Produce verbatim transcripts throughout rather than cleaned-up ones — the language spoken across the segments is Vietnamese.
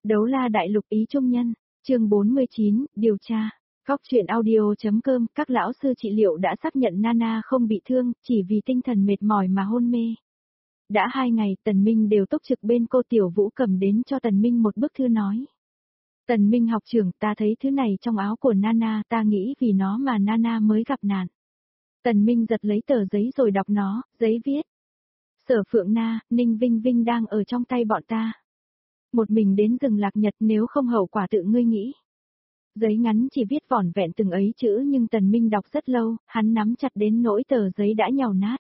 Đấu la đại lục ý trung nhân, chương bốn mươi chín, điều tra. Góc truyện audio.com, các lão sư trị liệu đã xác nhận Nana không bị thương, chỉ vì tinh thần mệt mỏi mà hôn mê. Đã hai ngày, Tần Minh đều túc trực bên cô Tiểu Vũ cầm đến cho Tần Minh một bức thư nói. Tần Minh học trưởng, ta thấy thứ này trong áo của Nana, ta nghĩ vì nó mà Nana mới gặp nạn. Tần Minh giật lấy tờ giấy rồi đọc nó, giấy viết. Sở Phượng Na, Ninh Vinh Vinh đang ở trong tay bọn ta. Một mình đến rừng Lạc Nhật, nếu không hậu quả tự ngươi nghĩ. Giấy ngắn chỉ viết vỏn vẹn từng ấy chữ nhưng Tần Minh đọc rất lâu, hắn nắm chặt đến nỗi tờ giấy đã nhàu nát.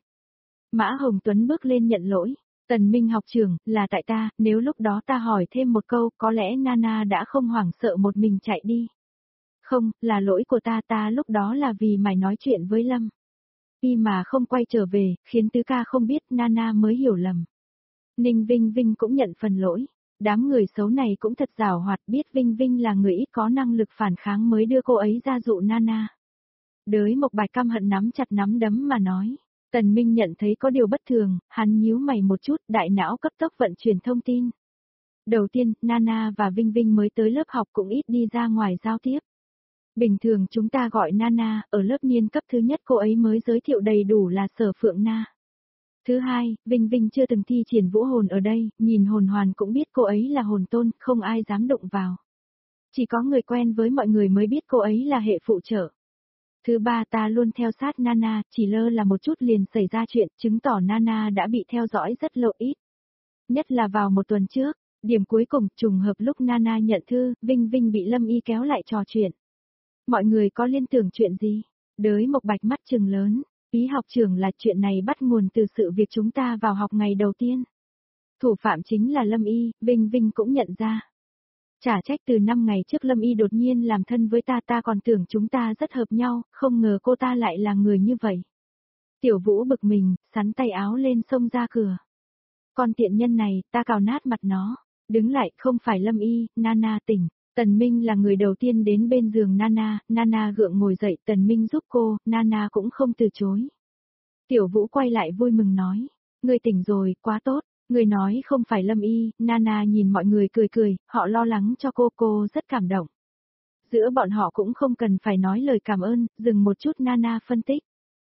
Mã Hồng Tuấn bước lên nhận lỗi. Tần Minh học trưởng, là tại ta, nếu lúc đó ta hỏi thêm một câu, có lẽ Nana đã không hoảng sợ một mình chạy đi. Không, là lỗi của ta, ta lúc đó là vì mày nói chuyện với Lâm. Y mà không quay trở về, khiến tứ ca không biết, Nana mới hiểu lầm. Ninh Vinh Vinh cũng nhận phần lỗi. Đám người xấu này cũng thật giảo hoạt, biết Vinh Vinh là người ít có năng lực phản kháng mới đưa cô ấy ra dụ Nana. Đới Mộc Bạch căm hận nắm chặt nắm đấm mà nói. Tần Minh nhận thấy có điều bất thường, hắn nhíu mày một chút, đại não cấp tốc vận chuyển thông tin. Đầu tiên, Nana và Vinh Vinh mới tới lớp học cũng ít đi ra ngoài giao tiếp. Bình thường chúng ta gọi Nana, ở lớp niên cấp thứ nhất cô ấy mới giới thiệu đầy đủ là Sở Phượng Na. Thứ hai, Vinh Vinh chưa từng thi triển vũ hồn ở đây, nhìn hồn hoàn cũng biết cô ấy là hồn tôn, không ai dám động vào. Chỉ có người quen với mọi người mới biết cô ấy là hệ phụ trợ. Thứ ba, ta luôn theo sát Nana, chỉ lơ là một chút liền xảy ra chuyện, chứng tỏ Nana đã bị theo dõi rất lâu ít. Nhất là vào một tuần trước, điểm cuối cùng, trùng hợp lúc Nana nhận thư, Vinh Vinh bị Lâm Y kéo lại trò chuyện. Mọi người có liên tưởng chuyện gì? Đới Mộc Bạch mắt trừng lớn. Ý học trưởng là chuyện này bắt nguồn từ sự việc chúng ta vào học ngày đầu tiên. Thủ phạm chính là Lâm Y, Vinh Vinh cũng nhận ra. Chả trách từ năm ngày trước Lâm Y đột nhiên làm thân với ta, ta còn tưởng chúng ta rất hợp nhau, không ngờ cô ta lại là người như vậy. Tiểu Vũ bực mình, sắn tay áo lên xông ra cửa. Con tiện nhân này, ta cào nát mặt nó. Đứng lại, không phải Lâm Y, Nana tỉnh. Tần Minh là người đầu tiên đến bên giường Nana, Nana gượng ngồi dậy, Tần Minh giúp cô, Nana cũng không từ chối. Tiểu Vũ quay lại vui mừng nói, ngươi tỉnh rồi, quá tốt, ngươi nói không phải Lâm Y, Nana nhìn mọi người cười cười, họ lo lắng cho cô, cô rất cảm động. Giữa bọn họ cũng không cần phải nói lời cảm ơn, dừng một chút Nana phân tích.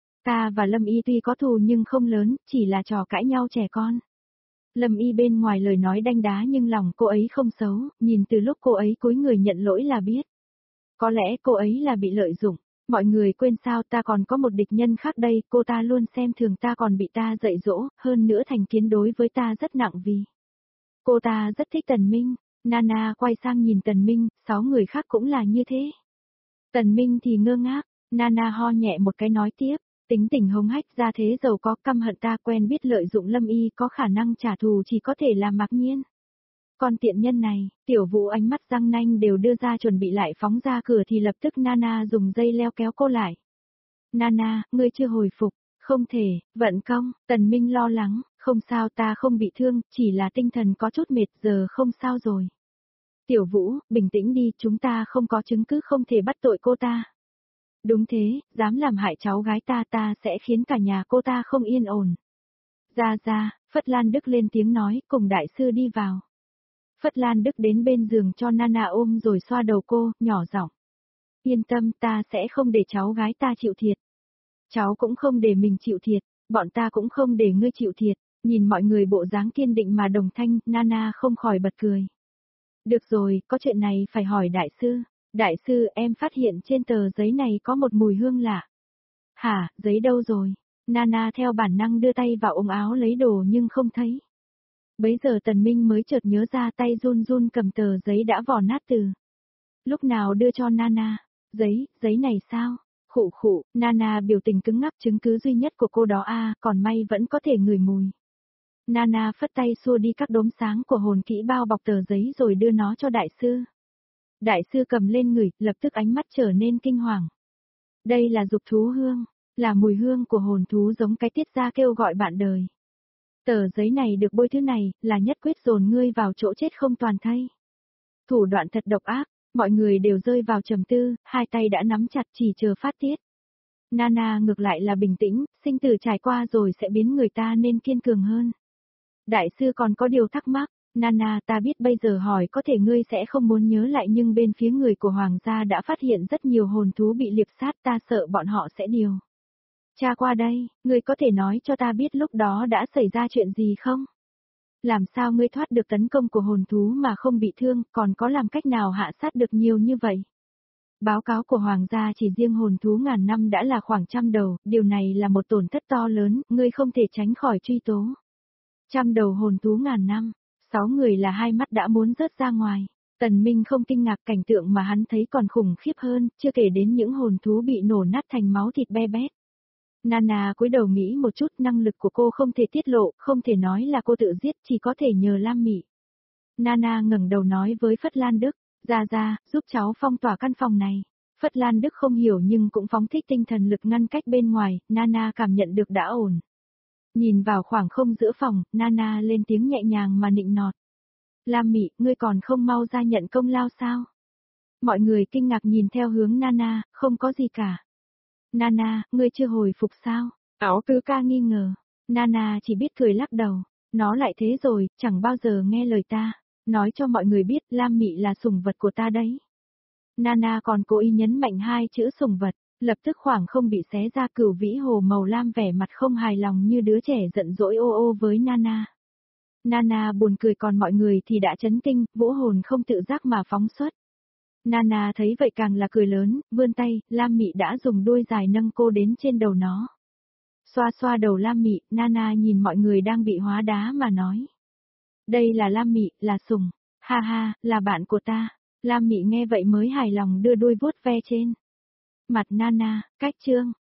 Ta và Lâm Y tuy có thù nhưng không lớn, chỉ là trò cãi nhau trẻ con. Lâm Y bên ngoài lời nói đanh đá nhưng lòng cô ấy không xấu, nhìn từ lúc cô ấy cúi người nhận lỗi là biết. Có lẽ cô ấy là bị lợi dụng, mọi người quên sao ta còn có một địch nhân khác đây, cô ta luôn xem thường ta còn bị ta dạy dỗ, hơn nữa thành kiến đối với ta rất nặng vì. Cô ta rất thích Tần Minh, Nana quay sang nhìn Tần Minh, sáu người khác cũng là như thế. Tần Minh thì ngơ ngác, Nana ho nhẹ một cái nói tiếp. Tính tình hống hách ra thế giàu có căm hận ta quen biết lợi dụng Lâm Y có khả năng trả thù chỉ có thể là Mạc Nhiên. Còn tiện nhân này, Tiểu Vũ ánh mắt răng nanh đều đưa ra chuẩn bị lại phóng ra cửa thì lập tức Nana dùng dây leo kéo cô lại. Nana, ngươi chưa hồi phục, không thể, vận công, Tần Minh lo lắng, không sao ta không bị thương, chỉ là tinh thần có chút mệt giờ không sao rồi. Tiểu Vũ, bình tĩnh đi, chúng ta không có chứng cứ không thể bắt tội cô ta. Đúng thế, dám làm hại cháu gái ta ta sẽ khiến cả nhà cô ta không yên ổn. Ra ra, Phất Lan Đức lên tiếng nói cùng đại sư đi vào. Phất Lan Đức đến bên giường cho Nana ôm rồi xoa đầu cô, nhỏ giọng. Yên tâm ta sẽ không để cháu gái ta chịu thiệt. Cháu cũng không để mình chịu thiệt, bọn ta cũng không để ngươi chịu thiệt. Nhìn mọi người bộ dáng kiên định mà đồng thanh, Nana không khỏi bật cười. Được rồi, có chuyện này phải hỏi đại sư. Đại sư em phát hiện trên tờ giấy này có một mùi hương lạ. Hả, giấy đâu rồi? Nana theo bản năng đưa tay vào ống áo lấy đồ nhưng không thấy. Bấy giờ Tần Minh mới chợt nhớ ra tay run run cầm tờ giấy đã vò nát từ. Lúc nào đưa cho Nana? Giấy, giấy này sao? Khụ khụ, Nana biểu tình cứng ngắc chứng cứ duy nhất của cô đó à, còn may vẫn có thể ngửi mùi. Nana phất tay xua đi các đốm sáng của hồn kỹ bao bọc tờ giấy rồi đưa nó cho đại sư. Đại sư cầm lên ngửi, lập tức ánh mắt trở nên kinh hoàng. Đây là dục thú hương, là mùi hương của hồn thú giống cái tiết ra kêu gọi bạn đời. Tờ giấy này được bôi thứ này, là nhất quyết dồn ngươi vào chỗ chết không toàn thây. Thủ đoạn thật độc ác, mọi người đều rơi vào trầm tư, hai tay đã nắm chặt chỉ chờ phát tiết. Nana ngược lại là bình tĩnh, sinh tử trải qua rồi sẽ biến người ta nên kiên cường hơn. Đại sư còn có điều thắc mắc, Nana, ta biết bây giờ hỏi có thể ngươi sẽ không muốn nhớ lại nhưng bên phía người của Hoàng gia đã phát hiện rất nhiều hồn thú bị liệp sát, ta sợ bọn họ sẽ điều tra qua đây, ngươi có thể nói cho ta biết lúc đó đã xảy ra chuyện gì không? Làm sao ngươi thoát được tấn công của hồn thú mà không bị thương, còn có làm cách nào hạ sát được nhiều như vậy? Báo cáo của Hoàng gia chỉ riêng hồn thú ngàn năm đã là khoảng trăm đầu, điều này là một tổn thất to lớn, ngươi không thể tránh khỏi truy tố. Trăm đầu hồn thú ngàn năm, sáu người là hai mắt đã muốn rớt ra ngoài. Tần Minh không kinh ngạc, cảnh tượng mà hắn thấy còn khủng khiếp hơn, chưa kể đến những hồn thú bị nổ nát thành máu thịt be bét. Nana cúi đầu nghĩ một chút, năng lực của cô không thể tiết lộ, không thể nói là cô tự giết, chỉ có thể nhờ Lam Mị. Nana ngẩng đầu nói với Phất Lan Đức, ra ra, giúp cháu phong tỏa căn phòng này. Phất Lan Đức không hiểu nhưng cũng phóng thích tinh thần lực ngăn cách bên ngoài, Nana cảm nhận được đã ổn. Nhìn vào khoảng không giữa phòng, Nana lên tiếng nhẹ nhàng mà nịnh nọt. Lam Mị, ngươi còn không mau ra nhận công lao sao? Mọi người kinh ngạc nhìn theo hướng Nana, không có gì cả. Nana, ngươi chưa hồi phục sao? Áo Tứ Ca nghi ngờ. Nana chỉ biết cười lắc đầu. Nó lại thế rồi, chẳng bao giờ nghe lời ta. Nói cho mọi người biết Lam Mị là sủng vật của ta đấy. Nana còn cố ý nhấn mạnh hai chữ sủng vật. Lập tức khoảng không bị xé ra, Cửu Vĩ Hồ màu lam vẻ mặt không hài lòng như đứa trẻ giận dỗi ô ô với Nana. Nana buồn cười còn mọi người thì đã chấn kinh, vũ hồn không tự giác mà phóng xuất. Nana thấy vậy càng là cười lớn, vươn tay, Lam Mị đã dùng đuôi dài nâng cô đến trên đầu nó. Xoa xoa đầu Lam Mị, Nana nhìn mọi người đang bị hóa đá mà nói. Đây là Lam Mị, là sủng, ha ha, là bạn của ta. Lam Mị nghe vậy mới hài lòng đưa đuôi vuốt ve trên mặt Nana, cách chương.